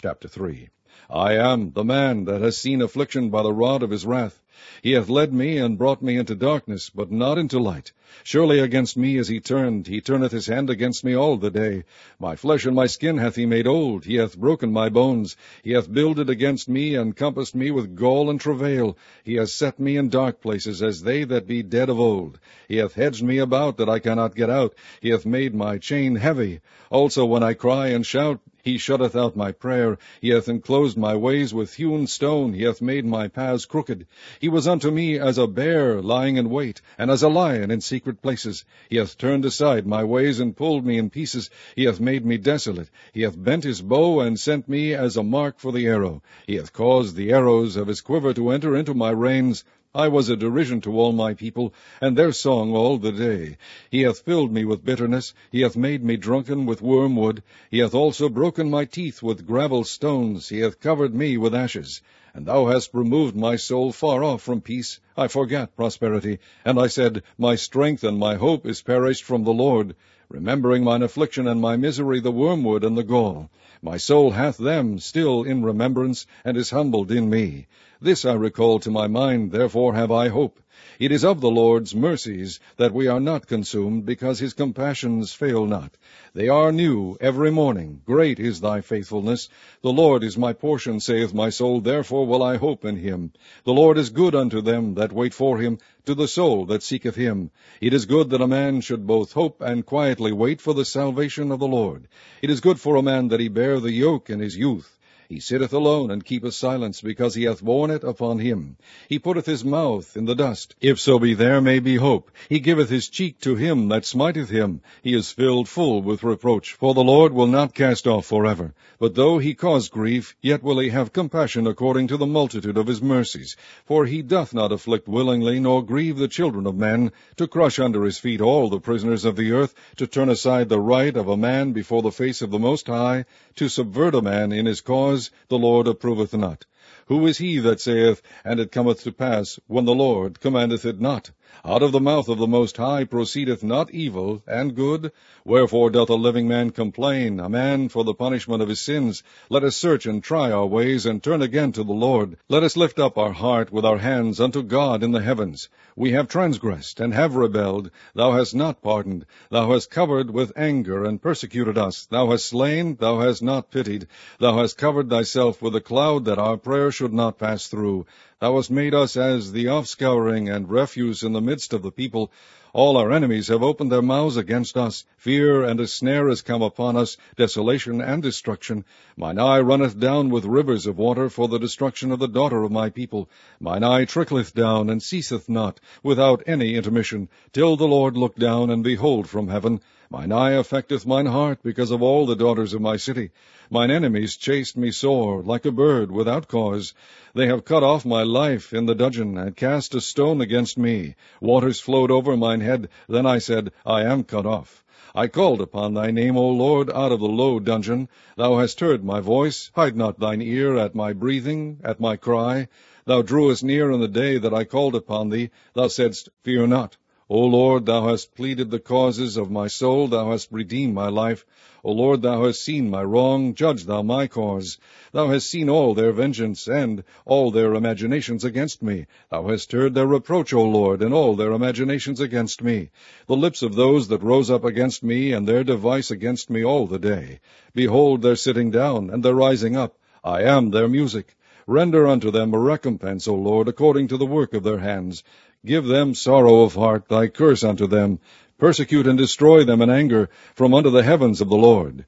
Chapter 3. I am the man that has seen affliction by the rod of his wrath. He hath led me and brought me into darkness, but not into light. Surely against me is he turneth his hand against me all the day. My flesh and my skin hath he made old, he hath broken my bones. He hath builded against me, and compassed me with gall and travail. He hath set me in dark places, as they that be dead of old. He hath hedged me about, that I cannot get out. He hath made my chain heavy. Also when I cry and shout, he shutteth out my prayer. He hath enclosed my ways with hewn stone. He hath made my paths crooked. He was unto me as a bear lying in wait, and as a lion in secret places. He hath turned aside my ways, and pulled me in pieces. He hath made me desolate. He hath bent his bow, and sent me as a mark for the arrow. He hath caused the arrows of his quiver to enter into my reins. I was a derision to all my people, and their song all the day. He hath filled me with bitterness. He hath made me drunken with wormwood. He hath also broken my teeth with gravel stones. He hath covered me with ashes. And thou hast removed my soul far off from peace. I forgat prosperity. And I said, my strength and my hope is perished from the Lord. Remembering mine affliction and my misery, the wormwood and the gall. My soul hath them still in remembrance, and is humbled in me. This I recall to my mind, therefore have I hope. It is of the Lord's mercies that we are not consumed, because his compassions fail not. They are new every morning. Great is thy faithfulness. The Lord is my portion, saith my soul, therefore will I hope in him. The Lord is good unto them that wait for him, to the soul that seeketh him. It is good that a man should both hope and quietly wait for the salvation of the Lord. It is good for a man that he bear the yoke in his youth. He sitteth alone, and keepeth silence, because he hath borne it upon him. He putteth his mouth in the dust, if so be there may be hope. He giveth his cheek to him that smiteth him. He is filled full with reproach. For the Lord will not cast off forever. But though he cause grief, yet will he have compassion according to the multitude of his mercies. For he doth not afflict willingly, nor grieve the children of men, to crush under his feet all the prisoners of the earth, to turn aside the right of a man before the face of the Most High, to subvert a man in his cause, the Lord approveth not. Who is he that saith, and it cometh to pass, when the Lord commandeth it not? Out of the mouth of the Most High proceedeth not evil and good? Wherefore doth a living man complain, a man for the punishment of his sins? Let us search and try our ways, and turn again to the Lord. Let us lift up our heart with our hands unto God in the heavens. We have transgressed, and have rebelled. Thou hast not pardoned. Thou hast covered with anger, and persecuted us. Thou hast slain, thou hast not pitied. Thou hast covered thyself with a cloud, that our prayer should not pass through. Thou hast made us as the offscouring and refuse in the midst of the people. All our enemies have opened their mouths against us. Fear and a snare is come upon us, desolation and destruction. Mine eye runneth down with rivers of water for the destruction of the daughter of my people. Mine eye trickleth down, and ceaseth not, without any intermission, till the Lord look down and behold from heaven. Mine eye affecteth mine heart, because of all the daughters of my city. Mine enemies chased me sore, like a bird, without cause. They have cut off my life in the dudgeon, and cast a stone against me. Waters flowed over mine head. Then I said, I am cut off. I called upon thy name, O Lord, out of the low dungeon. Thou hast heard my voice. Hide not thine ear at my breathing, at my cry. Thou drewest near in the day that I called upon thee. Thou saidst, Fear not. O Lord, thou hast pleaded the causes of my soul. Thou hast redeemed my life. O Lord, thou hast seen my wrong. Judge thou my cause. Thou hast seen all their vengeance, and all their imaginations against me. Thou hast heard their reproach, O Lord, and all their imaginations against me. The lips of those that rose up against me, and their device against me all the day. Behold their sitting down, and their rising up. I am their music. Render unto them a recompense, O Lord, according to the work of their hands. Give them sorrow of heart, thy curse unto them. Persecute and destroy them in anger from under the heavens of the Lord.